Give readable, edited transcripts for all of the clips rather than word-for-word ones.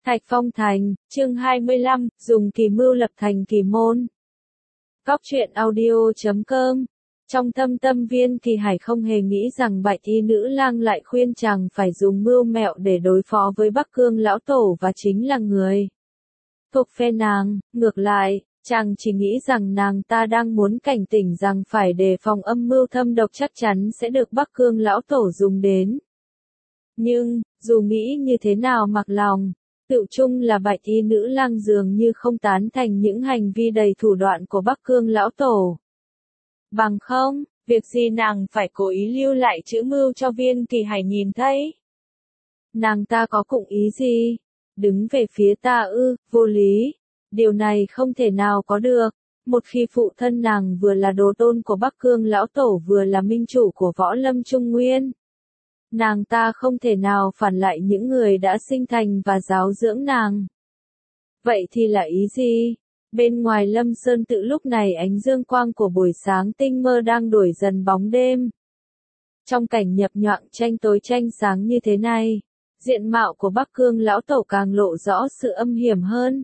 Thạch Phong Thành, chương 25, dùng kỳ mưu lập thành kỳ môn. Góc truyện audio.com. Trong thâm tâm Viên Kỳ Hải không hề nghĩ rằng Bạch Y nữ lang lại khuyên chàng phải dùng mưu mẹo để đối phó với Bắc Cương lão tổ và chính là người thuộc phe nàng. Ngược lại, chàng chỉ nghĩ rằng nàng ta đang muốn cảnh tỉnh rằng phải đề phòng âm mưu thâm độc chắc chắn sẽ được Bắc Cương lão tổ dùng đến. Nhưng, dù nghĩ như thế nào mặc lòng, tựu chung là Bạch Y nữ lang dường như không tán thành những hành vi đầy thủ đoạn của Bắc Cương lão tổ. Bằng không, việc gì nàng phải cố ý lưu lại chữ mưu cho Viên Kỳ Hải nhìn thấy. Nàng ta có dụng ý gì? Đứng về phía ta ư? Vô lý. Điều này không thể nào có được. Một khi phụ thân nàng vừa là đồ tôn của Bắc Cương lão tổ vừa là minh chủ của võ lâm Trung Nguyên, nàng ta không thể nào phản lại những người đã sinh thành và giáo dưỡng nàng. Vậy thì là ý gì? Bên ngoài Lâm Sơn Tự lúc này ánh dương quang của buổi sáng tinh mơ đang đuổi dần bóng đêm. Trong cảnh nhập nhoạng tranh tối tranh sáng như thế này, diện mạo của Bắc Cương lão tổ càng lộ rõ sự âm hiểm hơn.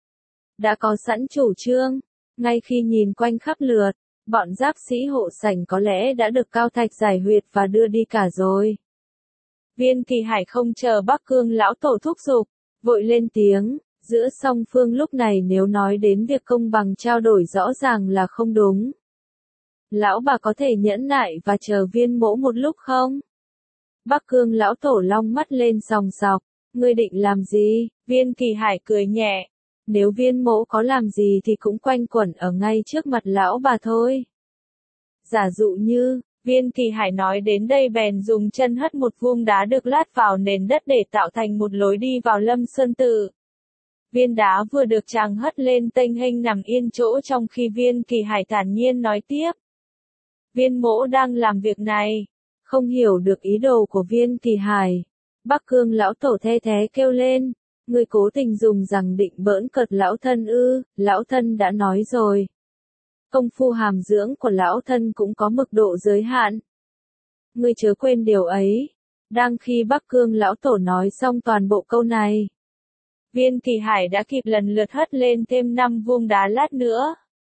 Đã có sẵn chủ trương, ngay khi nhìn quanh khắp lượt, bọn giáp sĩ hộ sảnh có lẽ đã được Cao Thạch giải huyệt và đưa đi cả rồi. Viên Kỳ Hải không chờ Bắc Cương lão tổ thúc giục, vội lên tiếng, giữa song phương lúc này nếu nói đến việc công bằng trao đổi rõ ràng là không đúng. Lão bà có thể nhẫn nại và chờ Viên mỗ một lúc không? Bắc Cương lão tổ long mắt lên sòng sọc, ngươi định làm gì? Viên Kỳ Hải cười nhẹ, nếu Viên mỗ có làm gì thì cũng quanh quẩn ở ngay trước mặt lão bà thôi. Giả dụ như, Viên Kỳ Hải nói đến đây bèn dùng chân hất một vuông đá được lát vào nền đất để tạo thành một lối đi vào Lâm Sơn Tự. Viên đá vừa được chàng hất lên tênh hênh nằm yên chỗ trong khi Viên Kỳ Hải thản nhiên nói tiếp. Viên mỗ đang làm việc này. Không hiểu được ý đồ của Viên Kỳ Hải. Bắc Cương lão tổ the thé kêu lên. Người cố tình dùng rằng định bỡn cợt lão thân ư? Lão thân đã nói rồi. Công phu hàm dưỡng của lão thân cũng có mức độ giới hạn. Ngươi chớ quên điều ấy. Đang khi Bắc Cương lão tổ nói xong toàn bộ câu này, Viên Kỳ Hải đã kịp lần lượt hất lên thêm 5 vuông đá lát nữa.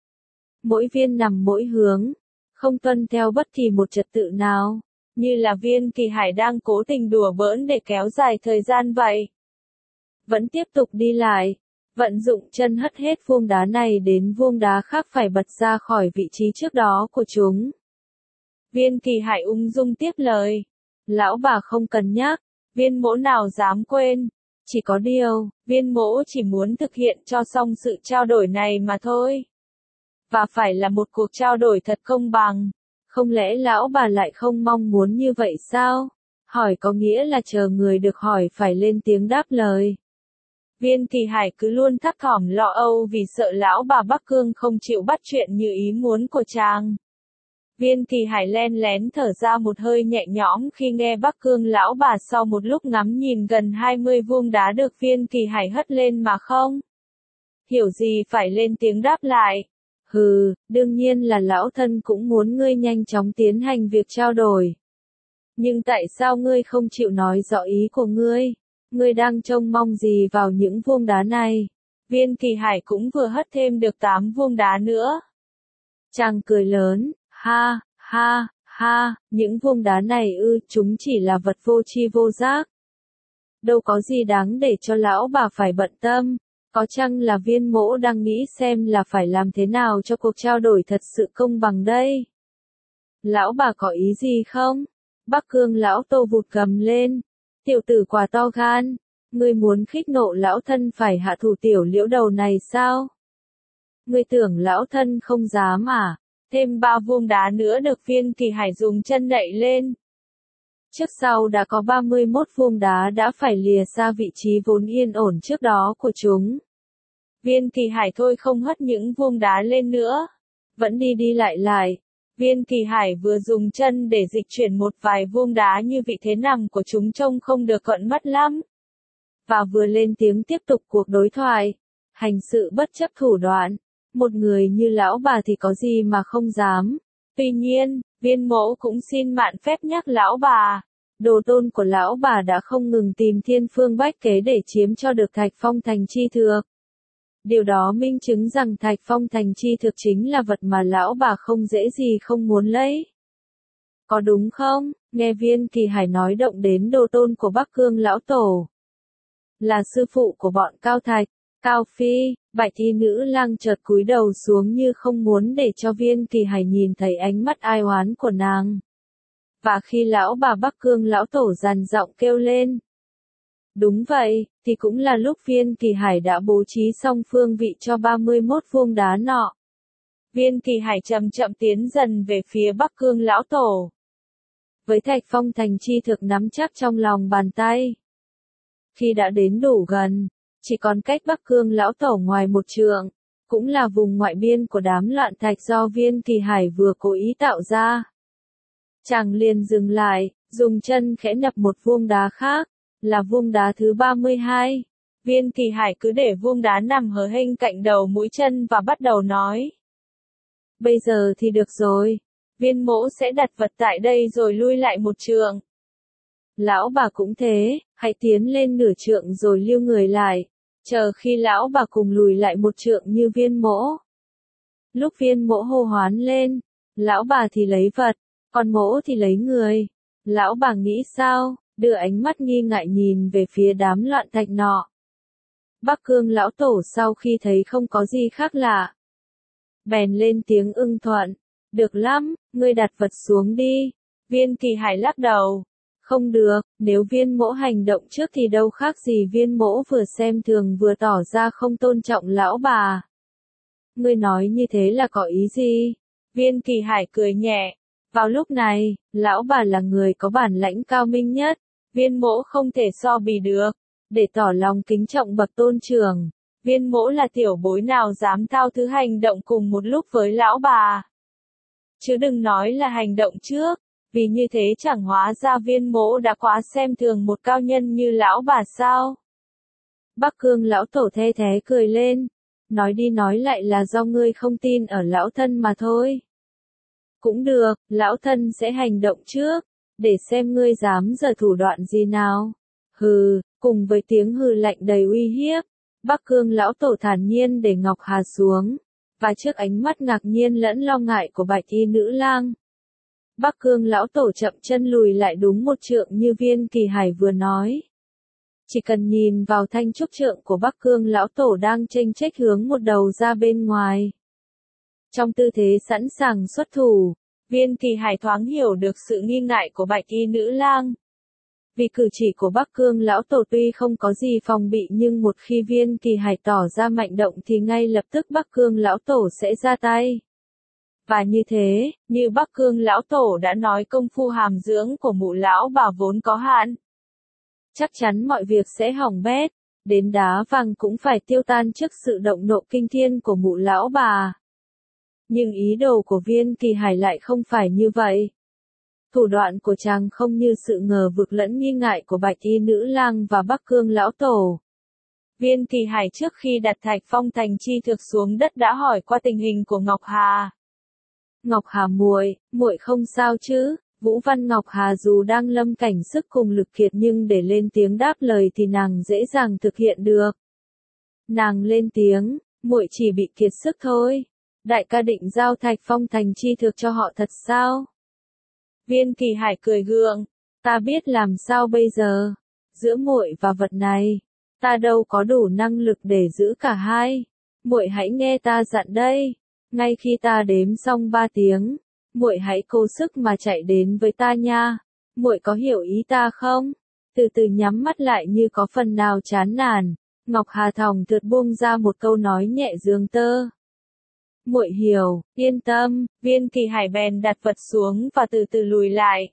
Mỗi viên nằm mỗi hướng, không tuân theo bất kỳ một trật tự nào, như là Viên Kỳ Hải đang cố tình đùa bỡn để kéo dài thời gian vậy. Vẫn tiếp tục đi lại, vận dụng chân hất hết vuông đá này đến vuông đá khác phải bật ra khỏi vị trí trước đó của chúng. Viên Kỳ Hải ung dung tiếp lời. Lão bà không cần nhắc, Viên mỗ nào dám quên. Chỉ có điều, Viên mỗ chỉ muốn thực hiện cho xong sự trao đổi này mà thôi. Và phải là một cuộc trao đổi thật công bằng. Không lẽ lão bà lại không mong muốn như vậy sao? Hỏi có nghĩa là chờ người được hỏi phải lên tiếng đáp lời. Viên Kỳ Hải cứ luôn thấp thỏm lo âu vì sợ lão bà Bắc Cương không chịu bắt chuyện như ý muốn của chàng. Viên Kỳ Hải len lén thở ra một hơi nhẹ nhõm khi nghe Bắc Cương lão bà sau một lúc ngắm nhìn gần 20 vuông đá được Viên Kỳ Hải hất lên mà không hiểu gì phải lên tiếng đáp lại. Hừ, đương nhiên là lão thân cũng muốn ngươi nhanh chóng tiến hành việc trao đổi. Nhưng tại sao ngươi không chịu nói rõ ý của ngươi? Ngươi đang trông mong gì vào những vuông đá này? Viên Kỳ Hải cũng vừa hất thêm được 8 vuông đá nữa. Chàng cười lớn, ha, ha, ha, những vuông đá này ư, chúng chỉ là vật vô tri vô giác. Đâu có gì đáng để cho lão bà phải bận tâm. Có chăng là Viên mỗ đang nghĩ xem là phải làm thế nào cho cuộc trao đổi thật sự công bằng đây? Lão bà có ý gì không? Bắc Cương lão tổ vụt gầm lên. Tiểu tử quá to gan, ngươi muốn khích nộ lão thân phải hạ thủ tiểu liễu đầu này sao? Ngươi tưởng lão thân không dám à? Thêm 3 vuông đá nữa được Viên Kỳ Hải dùng chân nạy lên. Trước sau đã có 31 vuông đá đã phải lìa xa vị trí vốn yên ổn trước đó của chúng. Viên Kỳ Hải thôi không hất những vuông đá lên nữa, vẫn đi đi lại lại. Viên Kỳ Hải vừa dùng chân để dịch chuyển một vài vuông đá như vị thế nằm của chúng trông không được cận mắt lắm. Và vừa lên tiếng tiếp tục cuộc đối thoại, hành sự bất chấp thủ đoạn. Một người như lão bà thì có gì mà không dám. Tuy nhiên, Viên mỗ cũng xin mạn phép nhắc lão bà, Đồ tôn của lão bà đã không ngừng tìm thiên phương bách kế để chiếm cho được Thạch Phong Thành chi thực. Điều đó minh chứng rằng Thạch Phong Thành chi thực chính là vật mà lão bà không dễ gì không muốn lấy. Có đúng không? Nghe Viên Kỳ Hải nói động đến đồ tôn của Bắc Cương lão tổ. Là sư phụ của bọn Cao Thạch, Cao Phi, Bạch Y nữ lang chợt cúi đầu xuống như không muốn để cho Viên Kỳ Hải nhìn thấy ánh mắt ai oán của nàng. Và khi lão bà Bắc Cương lão tổ dằn giọng kêu lên. Đúng vậy, thì cũng là lúc Viên Kỳ Hải đã bố trí xong phương vị cho 31 vuông đá nọ. Viên Kỳ Hải chậm chậm tiến dần về phía Bắc Cương lão tổ. Với Thạch Phong Thành chi thực nắm chắc trong lòng bàn tay. Khi đã đến đủ gần, chỉ còn cách Bắc Cương lão tổ ngoài một trượng, cũng là vùng ngoại biên của đám loạn thạch do Viên Kỳ Hải vừa cố ý tạo ra. Chàng liền dừng lại, dùng chân khẽ đập một vuông đá khác, là vuông đá thứ 32. Viên Kỳ Hải cứ để vuông đá nằm hờ hênh cạnh đầu mũi chân và bắt đầu nói. Bây giờ thì được rồi, Viên mỗ sẽ đặt vật tại đây rồi lui lại một trượng. Lão bà cũng thế, hãy tiến lên nửa trượng rồi lưu người lại, chờ khi lão bà cùng lùi lại một trượng như Viên mỗ. Lúc Viên mỗ hô hoán lên, lão bà thì lấy vật, còn mỗ thì lấy người. Lão bà nghĩ sao, đưa ánh mắt nghi ngại nhìn về phía đám loạn thạch nọ. Bắc Cương lão tổ sau khi thấy không có gì khác lạ, bèn lên tiếng ưng thuận. Được lắm, ngươi đặt vật xuống đi. Viên Kỳ Hải lắc đầu. Không được, nếu Viên mỗ hành động trước thì đâu khác gì Viên mỗ vừa xem thường vừa tỏ ra không tôn trọng lão bà. Ngươi nói như thế là có ý gì? Viên Kỳ Hải cười nhẹ. Vào lúc này, lão bà là người có bản lãnh cao minh nhất, Viên mỗ không thể so bì được. Để tỏ lòng kính trọng bậc tôn trưởng, Viên mỗ là tiểu bối nào dám thao thứ hành động cùng một lúc với lão bà. Chứ đừng nói là hành động trước, vì như thế chẳng hóa ra Viên mỗ đã quá xem thường một cao nhân như lão bà sao. Bắc Cương lão tổ the thế cười lên, nói đi nói lại là do ngươi không tin ở lão thân mà thôi. Cũng được, lão thân sẽ hành động trước, để xem ngươi dám giở thủ đoạn gì nào. Hừ, cùng với tiếng hừ lạnh đầy uy hiếp, Bắc Cương lão tổ thản nhiên để Ngọc Hà xuống, và trước ánh mắt ngạc nhiên lẫn lo ngại của Bạch Y nữ lang, Bắc Cương lão tổ chậm chân lùi lại đúng một trượng như Viên Kỳ Hải vừa nói. Chỉ cần nhìn vào thanh trúc trượng của Bắc Cương lão tổ đang chênh chếch hướng một đầu ra bên ngoài. Trong tư thế sẵn sàng xuất thủ, Viên Kỳ Hải thoáng hiểu được sự nghi ngại của Bạch Y nữ lang. Vì cử chỉ của Bắc Cương lão tổ tuy không có gì phòng bị nhưng một khi Viên Kỳ Hải tỏ ra mạnh động thì ngay lập tức Bắc Cương lão tổ sẽ ra tay. Và như thế, như Bắc Cương lão tổ đã nói công phu hàm dưỡng của mụ lão bà vốn có hạn. Chắc chắn mọi việc sẽ hỏng bét, đến đá vàng cũng phải tiêu tan trước sự động nộ kinh thiên của mụ lão bà. Nhưng ý đồ của Viên Kỳ Hải lại không phải như vậy. Thủ đoạn của chàng không như sự ngờ vực lẫn nghi ngại của Bạch Y nữ lang và Bắc Cương lão tổ. Viên Kỳ Hải trước khi đặt Thạch Phong Thành chi thực xuống đất đã hỏi qua tình hình của Ngọc Hà. Ngọc Hà muội, muội không sao chứ? Vũ Văn Ngọc Hà dù đang lâm cảnh sức cùng lực kiệt nhưng để lên tiếng đáp lời thì nàng dễ dàng thực hiện được. Nàng lên tiếng, muội chỉ bị kiệt sức thôi. Đại ca định giao Thạch Phong Thành chi thực cho họ thật sao? Viên Kỳ Hải cười gượng, ta biết làm sao bây giờ. Giữa muội và vật này, ta đâu có đủ năng lực để giữ cả hai. Muội hãy nghe ta dặn đây. Ngay khi ta đếm xong 3 tiếng, muội hãy cố sức mà chạy đến với ta nha. Muội có hiểu ý ta không? Từ từ nhắm mắt lại như có phần nào chán nản, Ngọc Hà thòng thượt buông ra một câu nói nhẹ dương tơ. Muội hiểu, yên tâm. Viên Kỳ Hải bèn đặt vật xuống và từ từ lùi lại.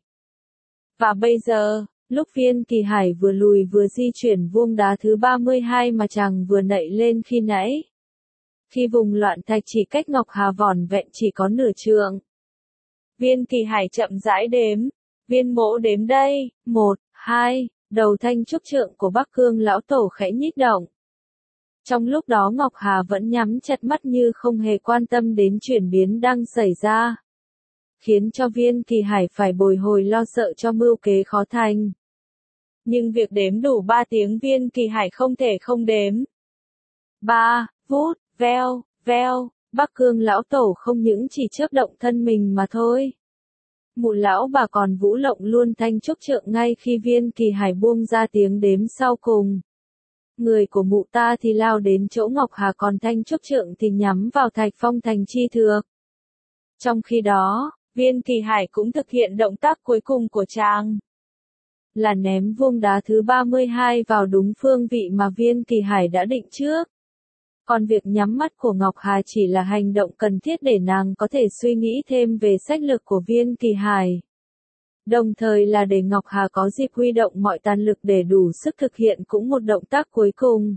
Và bây giờ, lúc Viên Kỳ Hải vừa lùi vừa di chuyển vuông đá thứ 32 mà chàng vừa nạy lên khi nãy. Khi vùng loạn thạch chỉ cách Ngọc Hà vỏn vẹn chỉ có nửa trượng. Viên Kỳ Hải chậm rãi đếm. Viên mỗ đếm đây, 1, 2, đầu thanh trúc trượng của Bắc Cương lão tổ khẽ nhích động. Trong lúc đó Ngọc Hà vẫn nhắm chặt mắt như không hề quan tâm đến chuyển biến đang xảy ra. khiến cho Viên Kỳ Hải phải bồi hồi lo sợ cho mưu kế khó thành. Nhưng việc đếm đủ 3 tiếng Viên Kỳ Hải không thể không đếm. 3, vút, veo, veo, Bắc Cương lão tổ không những chỉ chớp động thân mình mà thôi. Mụ lão bà còn vũ lộng luôn thanh trúc trượng ngay khi Viên Kỳ Hải buông ra tiếng đếm sau cùng. Người của mụ ta thì lao đến chỗ Ngọc Hà, còn thanh trúc trượng thì nhắm vào Thạch Phong Thành Chi Thược. Trong khi đó, Viên Kỳ Hải cũng thực hiện động tác cuối cùng của chàng. Là ném vuông đá thứ 32 vào đúng phương vị mà Viên Kỳ Hải đã định trước. Còn việc nhắm mắt của Ngọc Hà chỉ là hành động cần thiết để nàng có thể suy nghĩ thêm về sách lược của Viên Kỳ Hải. Đồng thời là để Ngọc Hà có dịp huy động mọi tàn lực để đủ sức thực hiện cũng một động tác cuối cùng.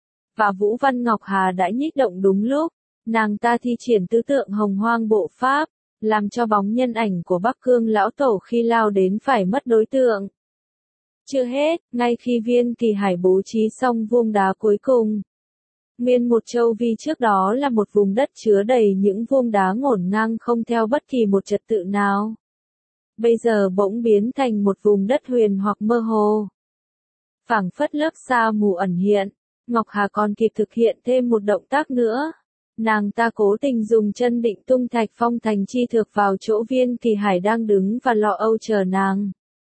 Và Vũ Văn Ngọc Hà đã nhích động đúng lúc, nàng ta thi triển tứ tượng hồng hoang bộ pháp, làm cho bóng nhân ảnh của Bắc Cương lão tổ khi lao đến phải mất đối tượng. Chưa hết, ngay khi Viên Kỳ Hải bố trí xong vuông đá cuối cùng, nguyên một châu vi trước đó là một vùng đất chứa đầy những vuông đá ngổn ngang không theo bất kỳ một trật tự nào. Bây giờ bỗng biến thành một vùng đất huyền hoặc mơ hồ. Phảng phất lớp sa mù ẩn hiện, Ngọc Hà còn kịp thực hiện thêm một động tác nữa. Nàng ta cố tình dùng chân định tung Thạch Phong Thành Chi Thược vào chỗ Viên Kỳ Hải đang đứng và lo âu chờ nàng.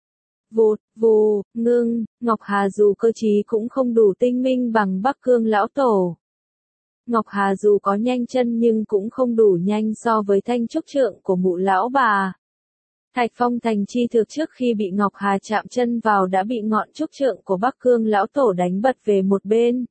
Vụt, vù, ngưng, Ngọc Hà dù cơ trí cũng không đủ tinh minh bằng Bắc Cương lão tổ. Ngọc Hà dù có nhanh chân nhưng cũng không đủ nhanh so với thanh trúc trượng của mụ lão bà. Thạch Phong Thành Chi Thược trước khi bị Ngọc Hà chạm chân vào đã bị ngọn trúc trượng của Bắc Cương lão tổ đánh bật về một bên.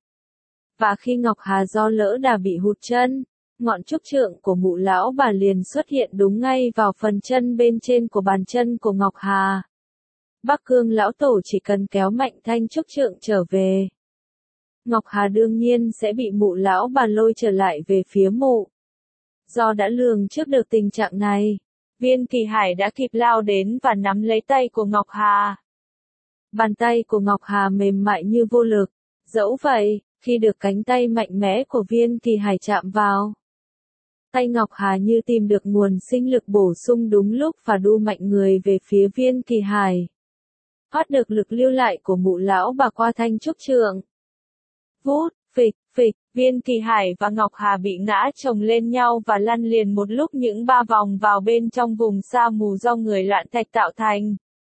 Và khi Ngọc Hà do lỡ đà bị hụt chân, ngọn trúc trượng của mụ lão bà liền xuất hiện đúng ngay vào phần chân bên trên của bàn chân của Ngọc Hà. Bắc Cương lão tổ chỉ cần kéo mạnh thanh trúc trượng trở về, Ngọc Hà đương nhiên sẽ bị mụ lão bà lôi trở lại về phía mụ. Do đã lường trước được tình trạng này, Viên Kỳ Hải đã kịp lao đến và nắm lấy tay của Ngọc Hà. Bàn tay của Ngọc Hà mềm mại như vô lực, dẫu vậy, khi được cánh tay mạnh mẽ của Viên Kỳ Hải chạm vào, tay Ngọc Hà như tìm được nguồn sinh lực bổ sung đúng lúc và đu mạnh người về phía Viên Kỳ Hải. Thoát được lực lưu lại của mụ lão bà qua thanh trúc trượng. Vút, phịch, phịch, Viên Kỳ Hải và Ngọc Hà bị ngã chồng lên nhau và lăn liền một lúc những 3 vòng vào bên trong vùng sa mù do người loạn thạch tạo thành.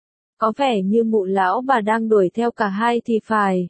Có vẻ như mụ lão bà đang đuổi theo cả hai thì phải.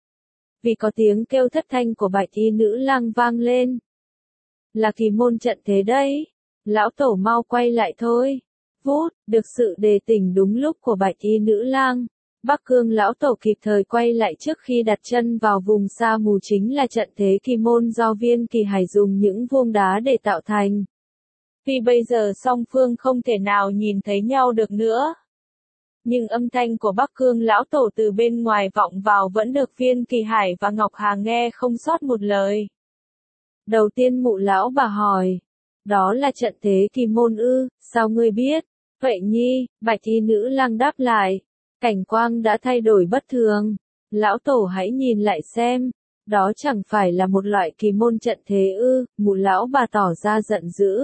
Vì có tiếng kêu thất thanh của bạch y nữ lang vang lên. Là Kỳ Môn trận thế đấy. Lão tổ mau quay lại thôi. Vút, được sự đề tỉnh đúng lúc của bạch y nữ lang. Bắc Cương lão tổ kịp thời quay lại trước khi đặt chân vào vùng sa mù chính là trận thế Kỳ Môn do Viên Kỳ Hải dùng những vuông đá để tạo thành. Vì bây giờ song phương không thể nào nhìn thấy nhau được nữa. Nhưng âm thanh của Bắc Cương lão tổ từ bên ngoài vọng vào vẫn được Viên Kỳ Hải và Ngọc Hà nghe không sót một lời. Đầu tiên mụ lão bà hỏi, đó là trận thế Kỳ Môn ư, sao ngươi biết? Vậy nhi, bạch y nữ lang đáp lại, cảnh quang đã thay đổi bất thường. Lão tổ hãy nhìn lại xem, đó chẳng phải là một loại Kỳ Môn trận thế ư, mụ lão bà tỏ ra giận dữ.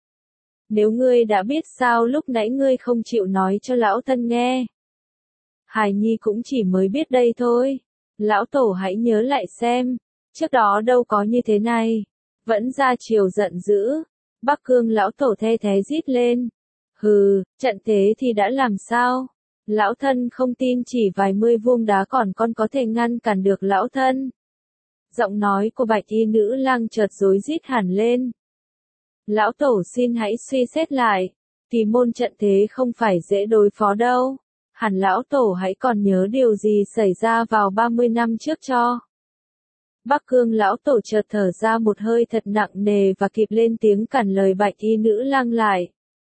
Nếu ngươi đã biết sao lúc nãy ngươi không chịu nói cho lão thân nghe. Hài nhi cũng chỉ mới biết đây thôi. Lão tổ hãy nhớ lại xem, trước đó đâu có như thế này. Vẫn ra chiều giận dữ. Bắc Cương lão tổ the thé rít lên. Hừ, trận thế thì đã làm sao? Lão thân không tin chỉ vài mươi vuông đá còn con có thể ngăn cản được lão thân. Giọng nói của bạch y nữ lang chợt rối rít hẳn lên. Lão tổ xin hãy suy xét lại. Kỳ Môn trận thế không phải dễ đối phó đâu. Hẳn lão tổ hãy còn nhớ điều gì xảy ra vào 30 năm trước cho. Bắc Cương lão tổ chợt thở ra một hơi thật nặng nề và kịp lên tiếng cản lời bạch y nữ lang lại.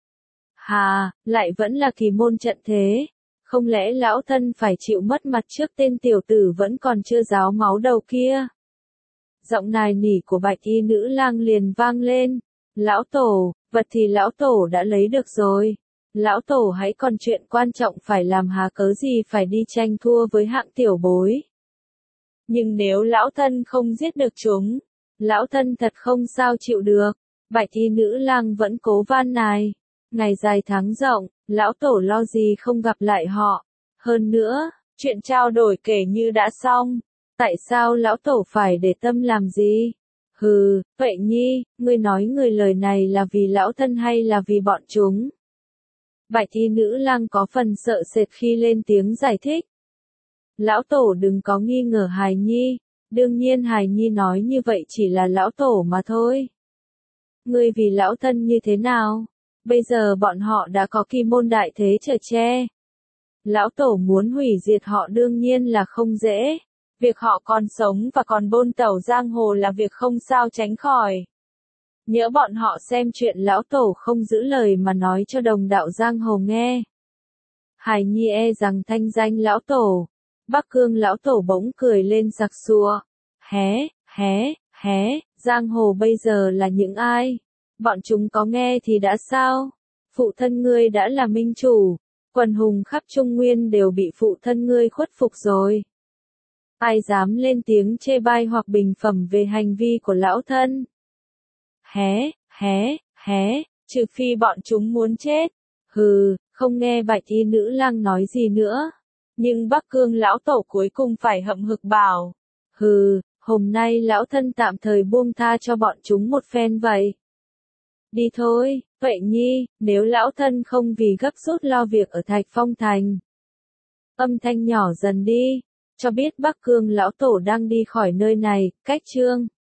Hà, lại vẫn là Kỳ Môn trận thế. Không lẽ lão thân phải chịu mất mặt trước tên tiểu tử vẫn còn chưa ráo máu đầu kia? Giọng nài nỉ của bạch y nữ lang liền vang lên. Lão tổ, vật thì lão tổ đã lấy được rồi. Lão tổ hãy còn chuyện quan trọng phải làm, há cớ gì phải đi tranh thua với hạng tiểu bối. Nhưng nếu lão thân không giết được chúng, lão thân thật không sao chịu được. Bạch y nữ lang vẫn cố van nài. Ngày dài tháng rộng, lão tổ lo gì không gặp lại họ. Hơn nữa, chuyện trao đổi kể như đã xong. Tại sao lão tổ phải để tâm làm gì? Hừ, vậy nhi, ngươi nói người lời này là vì lão thân hay là vì bọn chúng? Bạch y nữ lang có phần sợ sệt khi lên tiếng giải thích. Lão tổ đừng có nghi ngờ hài nhi, đương nhiên hài nhi nói như vậy chỉ là lão tổ mà thôi. Ngươi vì lão thân như thế nào? Bây giờ bọn họ đã có kỳ môn đại thế chở che. Lão tổ muốn hủy diệt họ đương nhiên là không dễ. Việc họ còn sống và còn bôn tẩu giang hồ là việc không sao tránh khỏi. Nhỡ bọn họ xem chuyện lão tổ không giữ lời mà nói cho đồng đạo giang hồ nghe. Hải nhi e rằng thanh danh lão tổ. Bắc Cương lão tổ bỗng cười lên sặc sụa. Hé, giang hồ bây giờ là những ai? Bọn chúng có nghe thì đã sao? Phụ thân ngươi đã là minh chủ. Quần hùng khắp Trung Nguyên đều bị phụ thân ngươi khuất phục rồi. Ai dám lên tiếng chê bai hoặc bình phẩm về hành vi của lão thân? Hé, trừ phi bọn chúng muốn chết. Hừ, không nghe bạch y nữ lang nói gì nữa. Nhưng Bắc Cương lão tổ cuối cùng phải hậm hực bảo. Hừ, hôm nay lão thân tạm thời buông tha cho bọn chúng một phen vậy. Đi thôi, vậy nhi, nếu lão thân không vì gấp rút lo việc ở Thạch Phong Thành. Âm thanh nhỏ dần đi, cho biết Bắc Cương lão tổ đang đi khỏi nơi này, cách chương